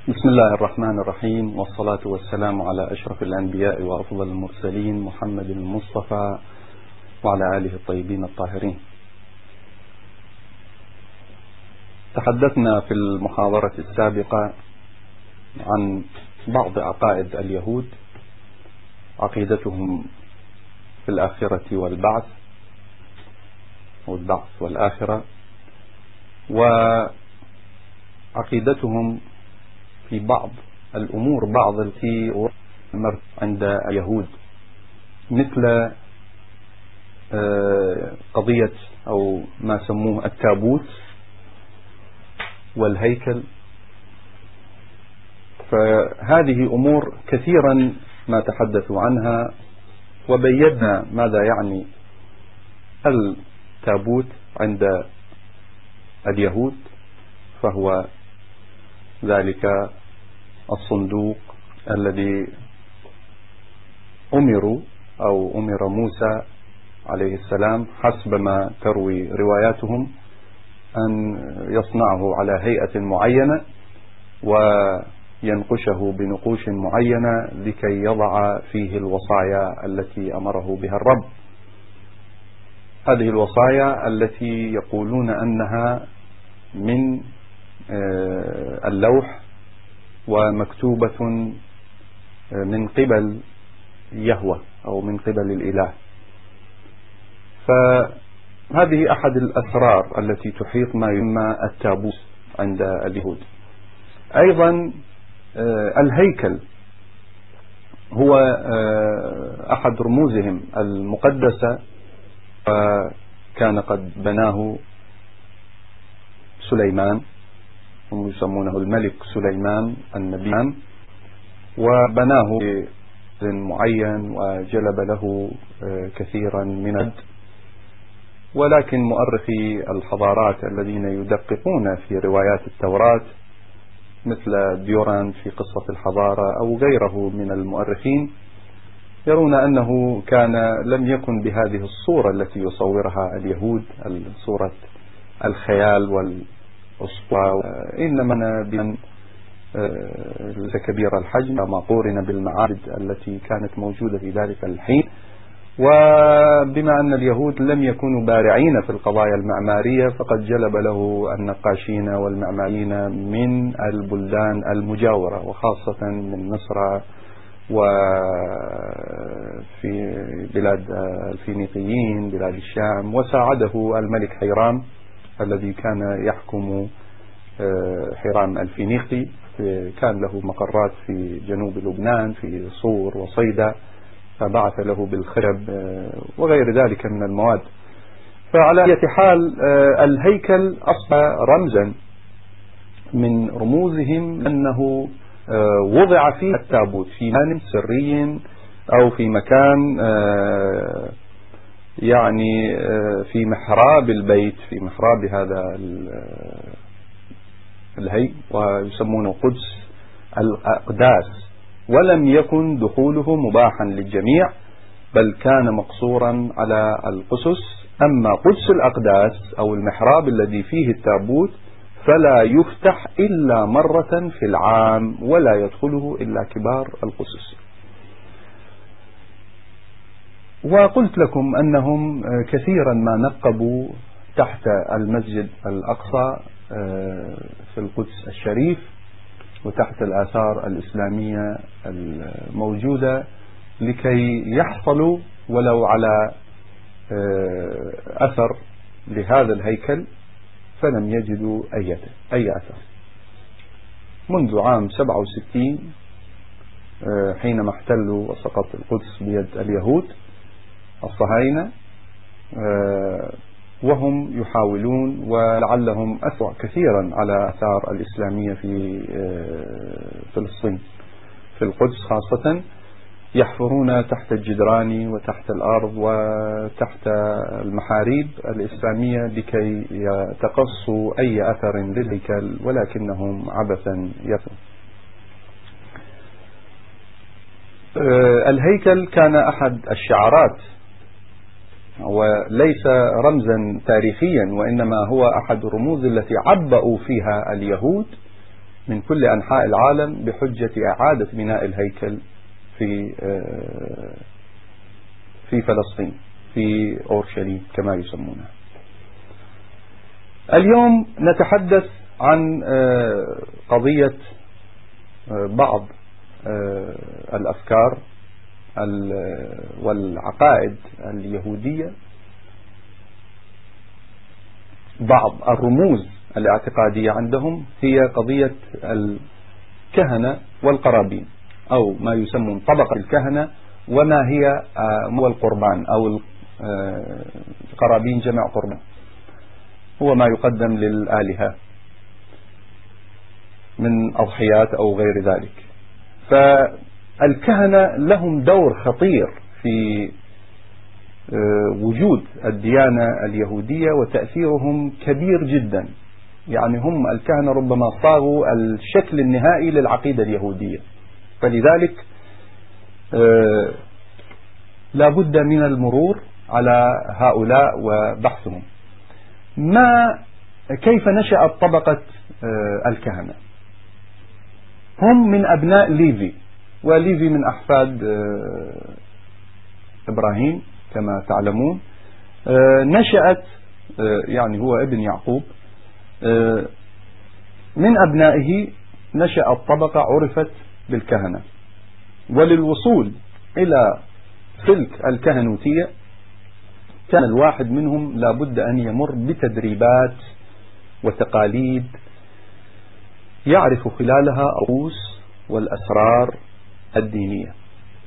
بسم الله الرحمن الرحيم، والصلاة والسلام على أشرف الأنبياء وأفضل المرسلين محمد المصطفى وعلى آله الطيبين الطاهرين. تحدثنا في المحاضرة السابقة عن بعض عقائد اليهود، عقيدتهم في الآخرة والبعث والآخرة، وعقيدتهم في بعض الأمور التي مرت عند اليهود، مثل قضية أو ما سموه التابوت والهيكل. فهذه أمور كثيرا ما تحدثوا عنها، وبينا ماذا يعني التابوت عند اليهود، فهو ذلك الصندوق الذي أمر موسى عليه السلام حسب ما تروي رواياتهم أن يصنعه على هيئة معينة وينقشه بنقوش معينة لكي يضع فيه الوصايا التي أمره بها الرب. هذه الوصايا التي يقولون أنها من اللوح ومكتوبة من قبل يهوه أو من قبل الإله. فهذه أحد الأسرار التي تحيط ما يسمى التابوت عند اليهود. أيضا الهيكل هو أحد رموزهم المقدسة، وكان قد بناه سليمان، هم يسمونه الملك سليمان النبي، وبناه معين وجلب له كثيرا من ولكن مؤرخي الحضارات الذين يدققون في روايات التوراة مثل ديوران في قصة الحضارة أو غيره من المؤرخين يرون أنه لم يكن بهذه الصورة التي يصورها اليهود، صورة الخيال والأسطورة، إنما بأن كبير الحجم ما قورن بالمعابد التي كانت موجودة في ذلك الحين. وبما أن اليهود لم يكونوا بارعين في القضايا المعمارية، فقد جلب له النقاشين والمعماريين من البلدان المجاورة، وخاصة من مصر وفي بلاد الفينيقيين بلاد الشام. وساعده الملك حيرام الذي كان يحكم حيرام الفينيقي، كان له مقرات في جنوب لبنان في صور وصيدا، فبعث له بالخرب وغير ذلك من المواد. فعلى أي حال الهيكل أصبح رمزا من رموزهم أنه وضع فيه التابوت في مكان سري أو في مكان يعني في محراب البيت، في محراب هذا الهيكل، ويسمونه قدس الأقداس. ولم يكن دخوله مباحا للجميع، بل كان مقصورا على القسس. أما قدس الأقداس أو المحراب الذي فيه التابوت فلا يفتح إلا مرة في العام، ولا يدخله إلا كبار القسس. وقلت لكم أنهم كثيرا ما نقبوا تحت المسجد الأقصى في القدس الشريف وتحت الآثار الإسلامية الموجودة لكي يحصلوا ولو على أثر لهذا الهيكل، فلم يجدوا أي أثر منذ عام 67 حينما احتلوا وسقط القدس بيد اليهود الصهاينة، وهم يحاولون ولعلهم أسوأ كثيرا على الآثار الإسلامية في فلسطين في القدس خاصة، يحفرون تحت الجدران وتحت الأرض وتحت المحاريب الإسلامية لكي يتقصوا أي أثر للهيكل، ولكنهم عبثا يفعلون. الهيكل كان أحد الشعارات، وليس رمزا تاريخيا، وإنما هو أحد الرموز التي عبأوا فيها اليهود من كل أنحاء العالم بحجة إعادة بناء الهيكل في فلسطين، في أورشليم كما يسمونها. اليوم نتحدث عن قضية بعض الأفكار والعقائد اليهودية، بعض الرموز الاعتقادية عندهم هي قضية الكهنة والقرابين، أو ما يسمون طبقة الكهنة، وما هو القربان، أو القرابين جمع قربان، هو ما يقدم للآلهة من أضحيات أو غير ذلك. فالكهنة لهم دور خطير في وجود الديانة اليهودية، وتأثيرهم كبير جدا. يعني هم الكهنة ربما صاروا الشكل النهائي للعقيدة اليهودية، فلذلك لا بد من المرور على هؤلاء وبحثهم. كيف نشأت طبقة الكهنة؟ هم من أبناء ليفي، وليفي من أحفاد إبراهيم كما تعلمون. نشأت، يعني هو ابن يعقوب، من أبنائه نشأت طبقة عرفت بالكهنة. وللوصول إلى سلك الكهنوتية كان الواحد منهم لابد أن يمر بتدريبات وتقاليد يعرف خلالها الطقوس والأسرار الدينية،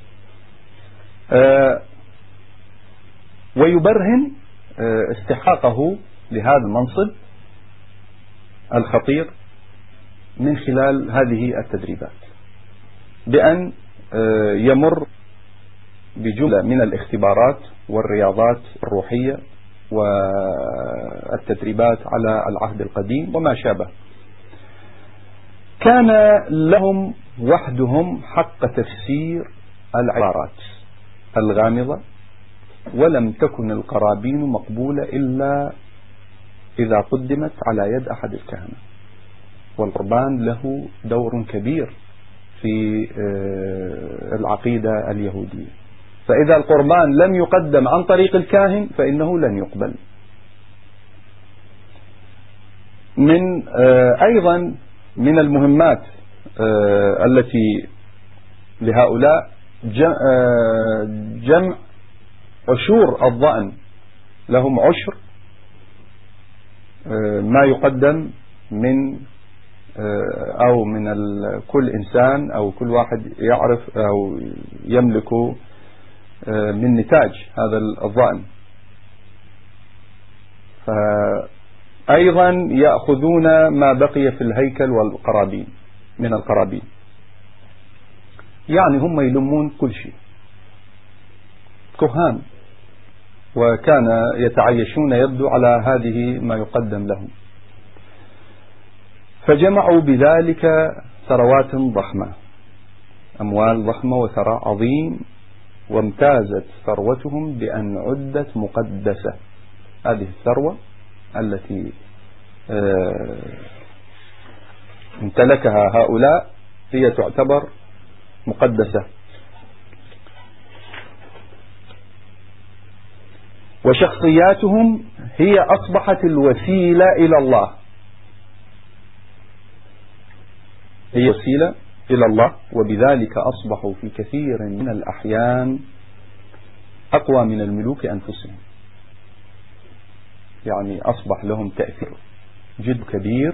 ويبرهن استحقاقه لهذا المنصب الخطير من خلال هذه التدريبات، بأن يمر بجملة من الاختبارات والرياضات الروحية والتدريبات على العهد القديم وما شابه. كان لهم وحدهم حق تفسير العبارات الغامضة، ولم تكن القرابين مقبولة إلا إذا قدمت على يد أحد الكهنة. والقربان له دور كبير في العقيدة اليهودية، فإذا القربان لم يقدم عن طريق الكاهن فإنه لن يقبل. أيضا من المهمات التي لهؤلاء جمع عشور الضأن. لهم عشر ما يقدم من كل إنسان أو كل واحد يعرف أو يملك من نتاج هذا الضأن. فأيضا يأخذون ما بقي في الهيكل والقرابين من القرابين، يعني هم يلمون كل شيء، كهان، وكان يتعايشون يبدو على هذه ما يقدم لهم. فجمعوا بذلك ثروات ضخمة، أموال ضخمة وثراء عظيم، وامتازت ثروتهم بأن عدت مقدسة. هذه الثروة التي امتلكها هؤلاء هي تعتبر مقدسة. وشخصياتهم هي أصبحت الوسيلة إلى الله، هي وسيلة إلى الله، وبذلك أصبحوا في كثير من الأحيان أقوى من الملوك أنفسهم. يعني أصبح لهم تأثير جد كبير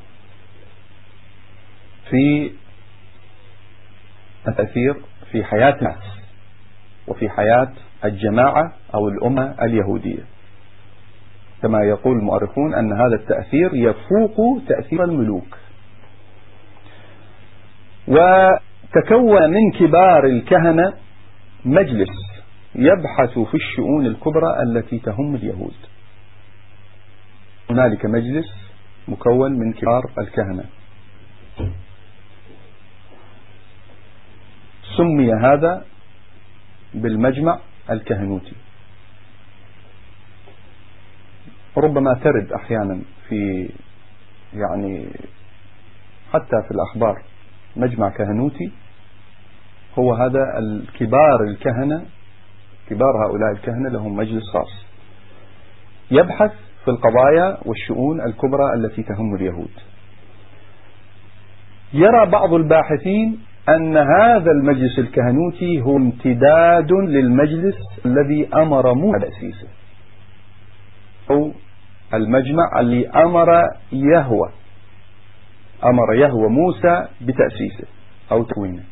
في حياة الناس وفي حياة الجماعة أو الأمة اليهودية، كما يقول المؤرخون أن هذا التأثير يفوق تأثير الملوك. وتكون من كبار الكهنة مجلس يبحث في الشؤون الكبرى التي تهم اليهود. هنالك مجلس مكون من كبار الكهنة، سمي هذا بالمجمع الكهنوتي. ربما ترد أحيانا في حتى في الأخبار مجمع كهنوتي، هو هذا الكبار الكهنة، كبار هؤلاء الكهنة لهم مجلس خاص يبحث في القضايا والشؤون الكبرى التي تهم اليهود. يرى بعض الباحثين أن هذا المجلس الكهنوتي هو امتداد للمجلس الذي أمر موسى بتأسيسه، أو المجمع اللي أمر يهوه موسى بتأسيسه أو تكوينه،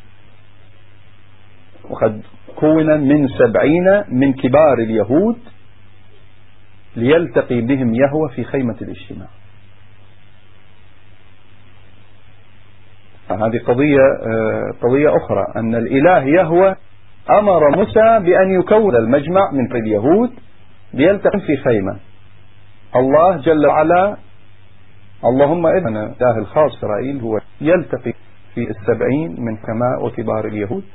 وقد كون من 70 من كبار اليهود ليلتقي بهم يهوه في خيمة الاجتماع. هذه قضية أخرى، أن الإله يهوه أمر موسى بأن يكون المجمع من اليهود ليلتقي في خيمة. الله جل وعلا، اللهم إذن إله الخاص إسرائيل هو يلتقي في 70 من حكماء وكبار اليهود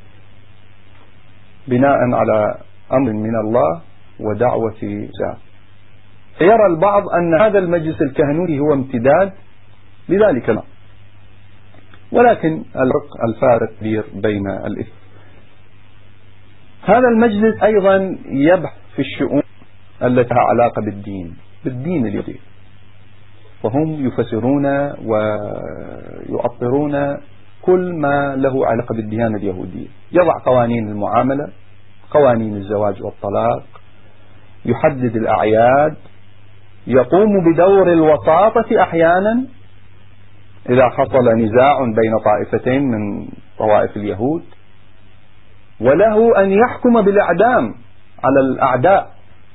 بناء على أمر من الله ودعوة موسى. يرى البعض أن هذا المجلس الكهنوتي هو امتداد لذلك الأمر، ولكن الفارق كبير بين الاثنين. هذا المجلس أيضا يبحث في الشؤون التي لها علاقة بالدين اليهودي، وهم يفسرون ويؤطرون كل ما له علاقة بالديانة اليهودية. يضع قوانين المعاملة، قوانين الزواج والطلاق، يحدد الأعياد، يقوم بدور الوساطة أحيانا إذا حصل نزاع بين طائفتين من طوائف اليهود، وله أن يحكم بالإعدام على الأعداء.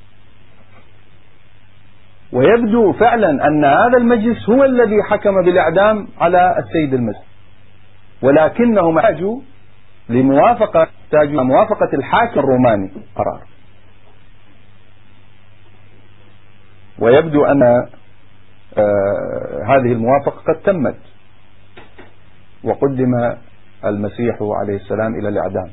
ويبدو فعلا أن هذا المجلس هو الذي حكم بالإعدام على السيد المسيح، ولكنهم احتاجوا لموافقة الحاكم الروماني قرار. ويبدو أن هذه الموافقة قد تمت، وقدم المسيح عليه السلام إلى الإعدام.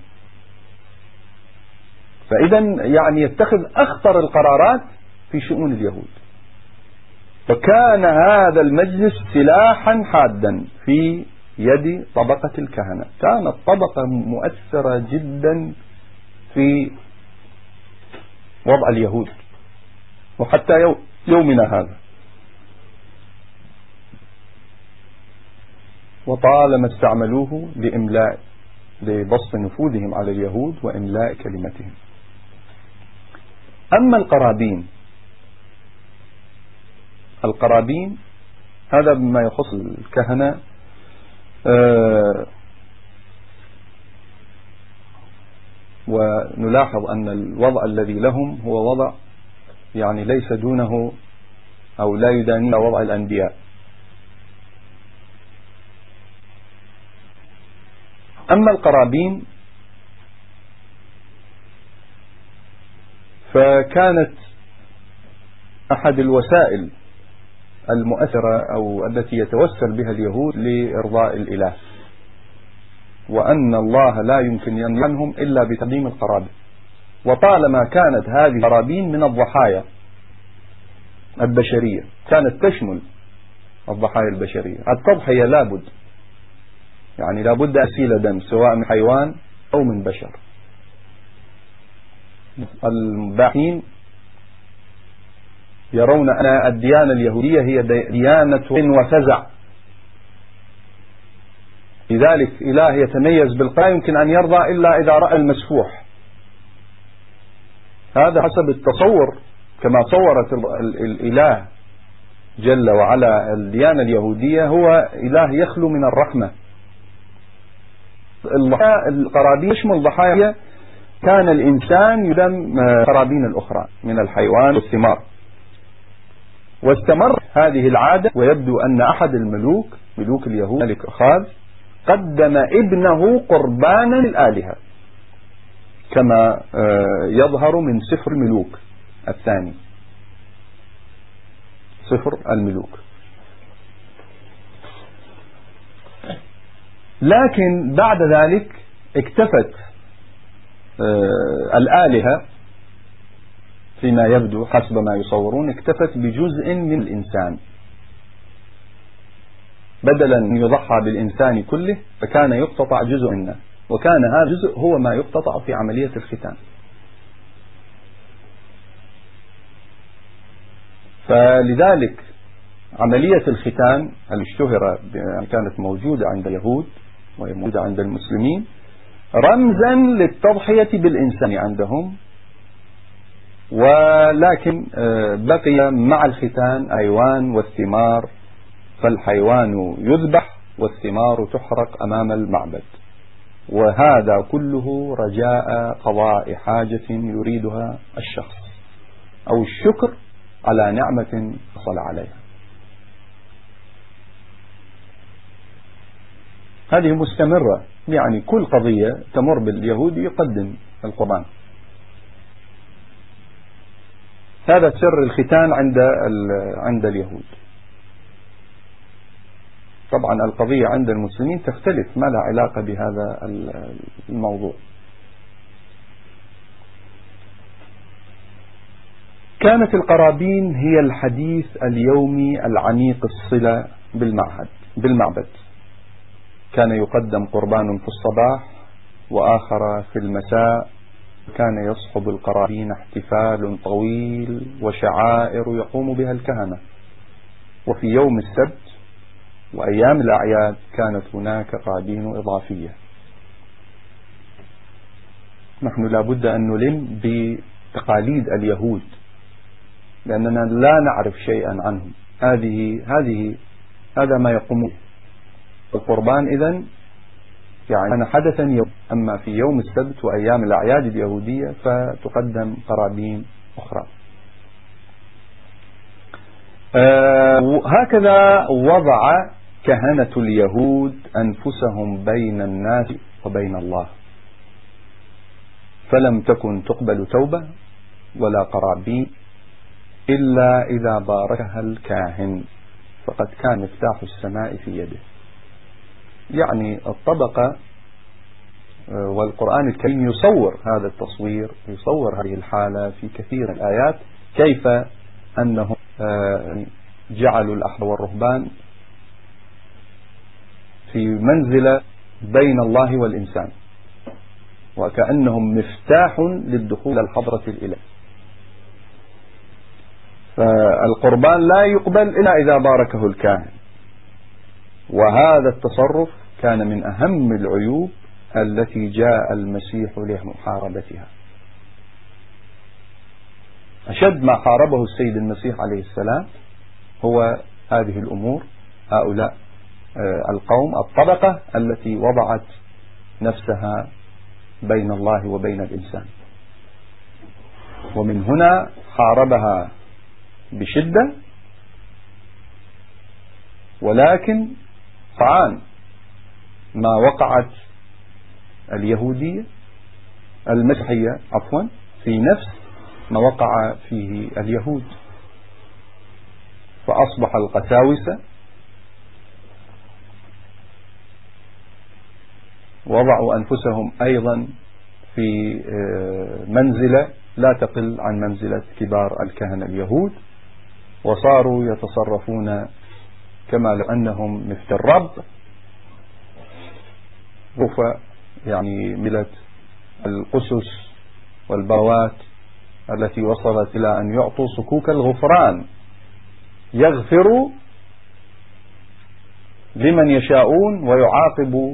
فإذا يعني يتخذ أخطر القرارات في شؤون اليهود. وكان هذا المجلس سلاحا حادا في يد طبقة الكهنة، كانت طبقة مؤثرة جدا في وضع اليهود وحتى يومنا هذا. وطالما استعملوه لبسط نفوذهم على اليهود وإملاء كلمتهم. أما القرابين هذا بما يخص الكهنة. ونلاحظ أن الوضع الذي لهم هو وضع يعني ليس دونه أو لا يداني وضع الأنبياء. أما القرابين فكانت أحد الوسائل المؤثرة أو التي يتوسل بها اليهود لإرضاء الإله، وأن الله لا يمكن ينعنهم إلا بتقديم القرابين. وطالما كانت هذه القرابين من الضحايا البشرية، كانت تشمل الضحايا البشرية، التضحية لابد يعني لابد أسيل دم سواء من حيوان أو من بشر. الباحثين يرون أن الديانة اليهودية هي ديانة وفزع، لذلك إله يتميز بالقرآن لا يمكن أن يرضى إلا إذا رأى المسفوح. هذا حسب التصور كما صورت الإله جل وعلا الديانة اليهودية، هو إله يخلو من الرحمة. القرابين يشمل ضحايا كان الإنسان يدم قرابين الأخرى من الحيوان والثمار. واستمر هذه العادة، ويبدو أن أحد ملوك اليهود ملك أخاذ قدم ابنه قربانا للآلهة كما يظهر من سفر الملوك الثاني، سفر الملوك. لكن بعد ذلك اكتفت الآلهة فيما يبدو حسب ما يصورون اكتفت بجزء من الإنسان، بدلا أن يضحى بالإنسان كله فكان يقتطع جزء منه، وكان هذا الجزء هو ما يقتطع في عملية الختان. فلذلك عملية الختان اشتهر كانت موجودة عند اليهود وموجودة عند المسلمين رمزا للتضحية بالإنسان عندهم، ولكن بقي مع الختان أيوان والثمار، فالحيوان يذبح والثمار تحرق أمام المعبد، وهذا كله رجاء قضاء حاجة يريدها الشخص أو الشكر على نعمة حصل عليها. هذه مستمرة، يعني كل قضية تمر باليهود يقدم القربان. هذا سر الختان عند اليهود. طبعا القضية عند المسلمين تختلف، ما لها علاقة بهذا الموضوع. كانت القرابين هي الحديث اليومي العميق الصلة بالمعبد. كان يقدم قربان في الصباح وآخر في المساء. كان يصحب القرابين احتفال طويل وشعائر يقوم بها الكهنة. وفي يوم السبت وأيام الأعياد كانت هناك قرابين إضافية. نحن لابد أن نلم بتقاليد اليهود لأننا لا نعرف شيئا عنهم. هذا ما يقوم القربان إذن يعني أنا حدثا يوم، أما في يوم السبت وأيام الأعياد اليهودية فتقدم قرابين أخرى. هكذا وضع كهنة اليهود أنفسهم بين الناس وبين الله، فلم تكن تقبل توبة ولا قرابين إلا إذا باركها الكاهن، فقد كان مفتاح السماء في يده. يعني الطبقة، والقرآن الكريم يصور هذا التصوير، يصور هذه الحالة في كثير من الآيات، كيف أنهم جعلوا الأحبار والرهبان في منزلة بين الله والإنسان، وكأنهم مفتاح للدخول الحضرة الإله. فالقربان لا يقبل إلا إذا باركه الكاهن، وهذا التصرف كان من أهم العيوب التي جاء المسيح لمحاربتها. أشد ما حاربه السيد المسيح عليه السلام هو هذه الأمور، هؤلاء القوم، الطبقة التي وضعت نفسها بين الله وبين الإنسان، ومن هنا حاربها بشدة. ولكن طعان ما وقعت اليهودية المسيحية في نفس ما وقع فيه اليهود، فأصبح القساوسة وضعوا أنفسهم أيضا في منزلة لا تقل عن منزلة كبار الكهنة اليهود، وصاروا يتصرفون كما لو أنهم مثل الرب. يعني ملة القسس والبوات التي وصلت إلى أن يعطوا صكوك الغفران، يغفر لمن يشاءون ويعاقب،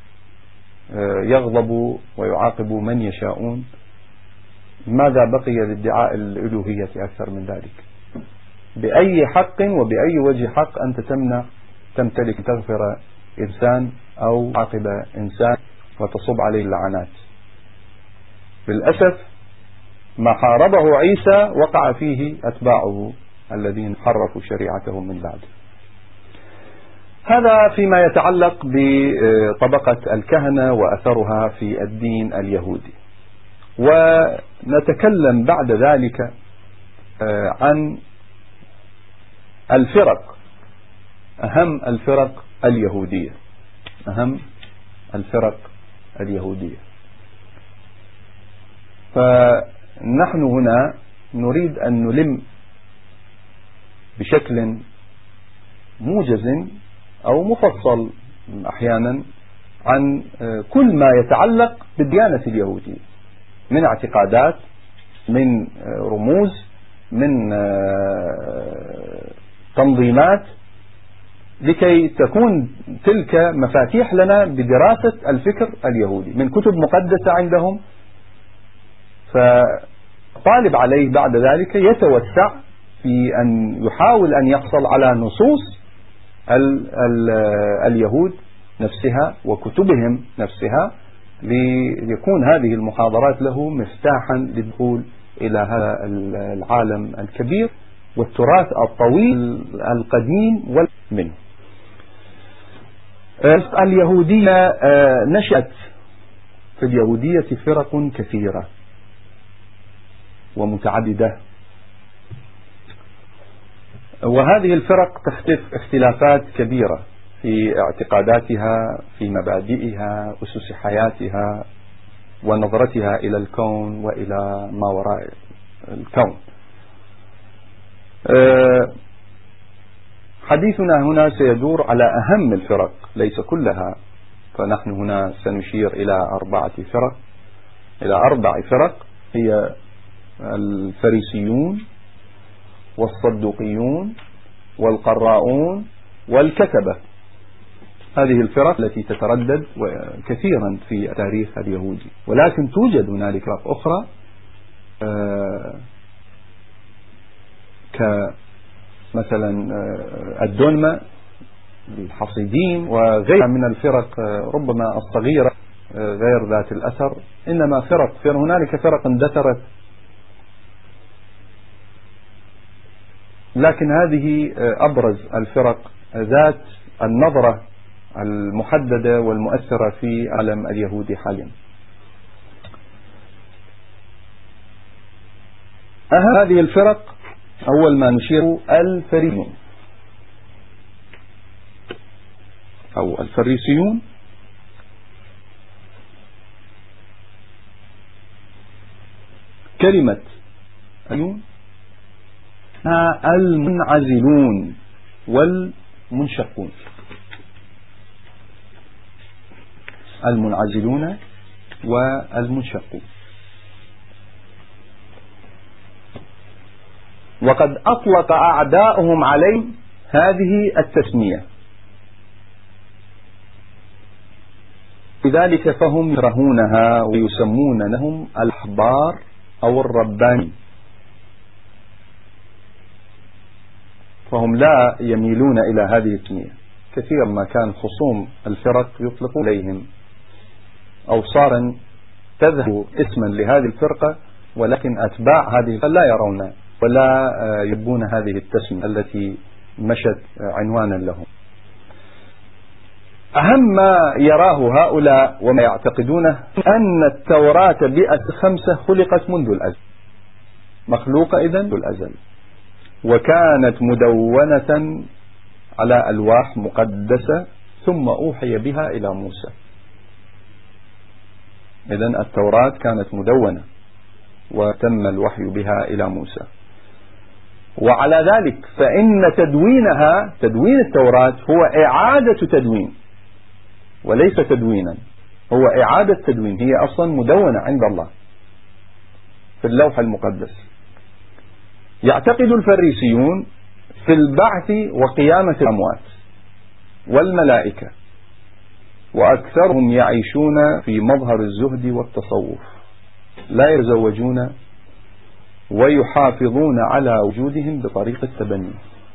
يغضب ويعاقب من يشاءون. ماذا بقي للدعاء الألوهية أكثر من ذلك؟ بأي حق وبأي وجه حق أنت تمتلك تغفر إنسان أو تعاقب إنسان وتصب عليه اللعنات؟ بالأسف ما حاربه عيسى وقع فيه أتباعه الذين حرفوا شريعته من بعد. هذا فيما يتعلق بطبقة الكهنة وأثرها في الدين اليهودي. ونتكلم بعد ذلك عن الفرق، أهم الفرق اليهودية. فنحن هنا نريد أن نلم بشكل موجز أو مفصل أحيانا عن كل ما يتعلق بالديانة اليهودية من اعتقادات، من رموز، من تنظيمات، لكي تكون تلك مفاتيح لنا بدراسة الفكر اليهودي من كتب مقدسة عندهم. فطالب عليه بعد ذلك يتوسع في أن يحاول أن يحصل على نصوص اليهود نفسها وكتبهم نفسها، ليكون هذه المحاضرات له مفتاحا للدخول إلى هذا العالم الكبير والتراث الطويل القديم منه. اليهودية نشأت في اليهودية فرق كثيرة ومتعددة، وهذه الفرق تختلف اختلافات كبيرة في اعتقاداتها، في مبادئها، أسس حياتها، ونظرتها إلى الكون وإلى ما وراء الكون. حديثنا هنا سيدور على أهم الفرق، ليس كلها، فنحن هنا سنشير إلى أربع فرق، هي الفريسيون والصدوقيون والقراؤون والكتبة. هذه الفرق التي تتردد كثيرا في التاريخ اليهودي، ولكن توجد هنالك فرق أخرى كمثلا الدونما، الحصيدين، وغيرها من الفرق ربما الصغيرة غير ذات الأثر، إنما هنالك فرق اندثرت، لكن هذه أبرز الفرق ذات النظرة المحددة والمؤثرة في عالم اليهودي حاليا. هذه الفرق أول ما نشير الفريسيون أو الفريسيون. كلمة المنعزلون والمنشقون. المنعزلون والمنشقون. وقد أطلق أعداؤهم عليهم هذه التسمية، لذلك فهم يكرهونها ويسمونهم الأحبار أو الرباني، فهم لا يميلون إلى هذه التسمية. كثيرا ما كان خصوم الفرق يطلقون عليهم أوصارا تذهب اسما لهذه الفرقة، ولكن أتباع هذه الفرقة لا يرون ولا يبون هذه التسمية التي مشت عنوانا لهم. أهم ما يراه هؤلاء وما يعتقدونه أن التوراة بئة 5 خلقت منذ الأزل، مخلوقة إذن منذ الأزل، وكانت مدونة على ألواح مقدسة ثم أوحي بها إلى موسى. إذن التوراة كانت مدونة وتم الوحي بها إلى موسى. وعلى ذلك فإن تدوين التوراة هو إعادة تدوين وليس تدوينا، هو إعادة تدوين، هي أصلا مدونة عند الله في اللوح المقدس. يعتقد الفريسيون في البعث وقيامة الأموات والملائكة، وأكثرهم يعيشون في مظهر الزهد والتصوف، لا يتزوجون ويحافظون على وجودهم بطريقة التبني.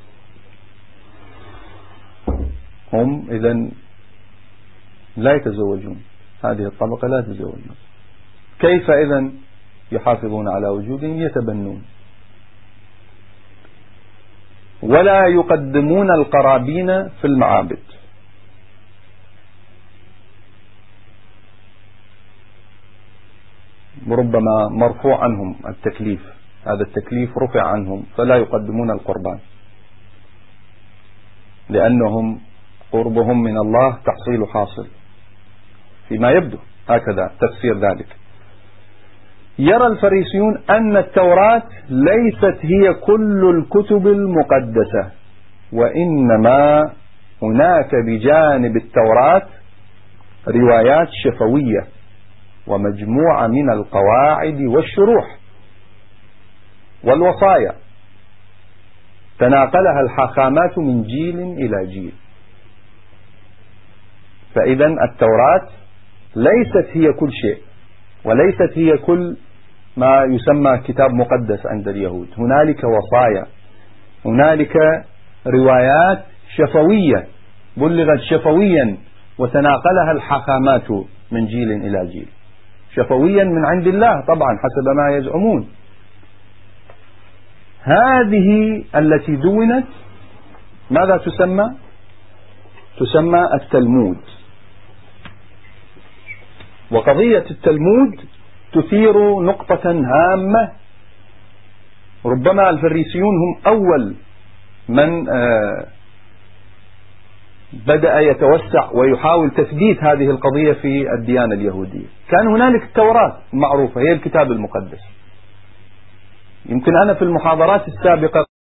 هم إذن لا يتزوجون، هذه الطبقة لا يتزوجون. كيف إذن يحافظون على وجودهم؟ يتبنون. ولا يقدمون القرابين في المعابد. ربما مرفوع عنهم التكليف، هذا التكليف رفع عنهم، فلا يقدمون القربان، لأنهم قربهم من الله تحصيل حاصل فيما يبدو، هكذا تفسير ذلك. يرى الفريسيون أن التوراة ليست هي كل الكتب المقدسة، وإنما هناك بجانب التوراة روايات شفوية ومجموعة من القواعد والشروح والوصايا تناقلها الحاخامات من جيل إلى جيل. فإذا التوراة ليست هي كل شيء، وليست هي كل ما يسمى كتاب مقدس عند اليهود. هنالك وصايا، هنالك روايات شفوية بلغت شفويا وتناقلها الحاخامات من جيل إلى جيل، شفويا من عند الله طبعا حسب ما يزعمون. هذه التي دونت ماذا تسمى؟ تسمى التلمود. وقضية التلمود تثير نقطة هامة، ربما الفريسيون هم أول من بدأ يتوسع ويحاول تثبيت هذه القضية في الديانة اليهودية. كان هنالك التوراة المعروفة هي الكتاب المقدس. يمكن أنا في المحاضرات السابقة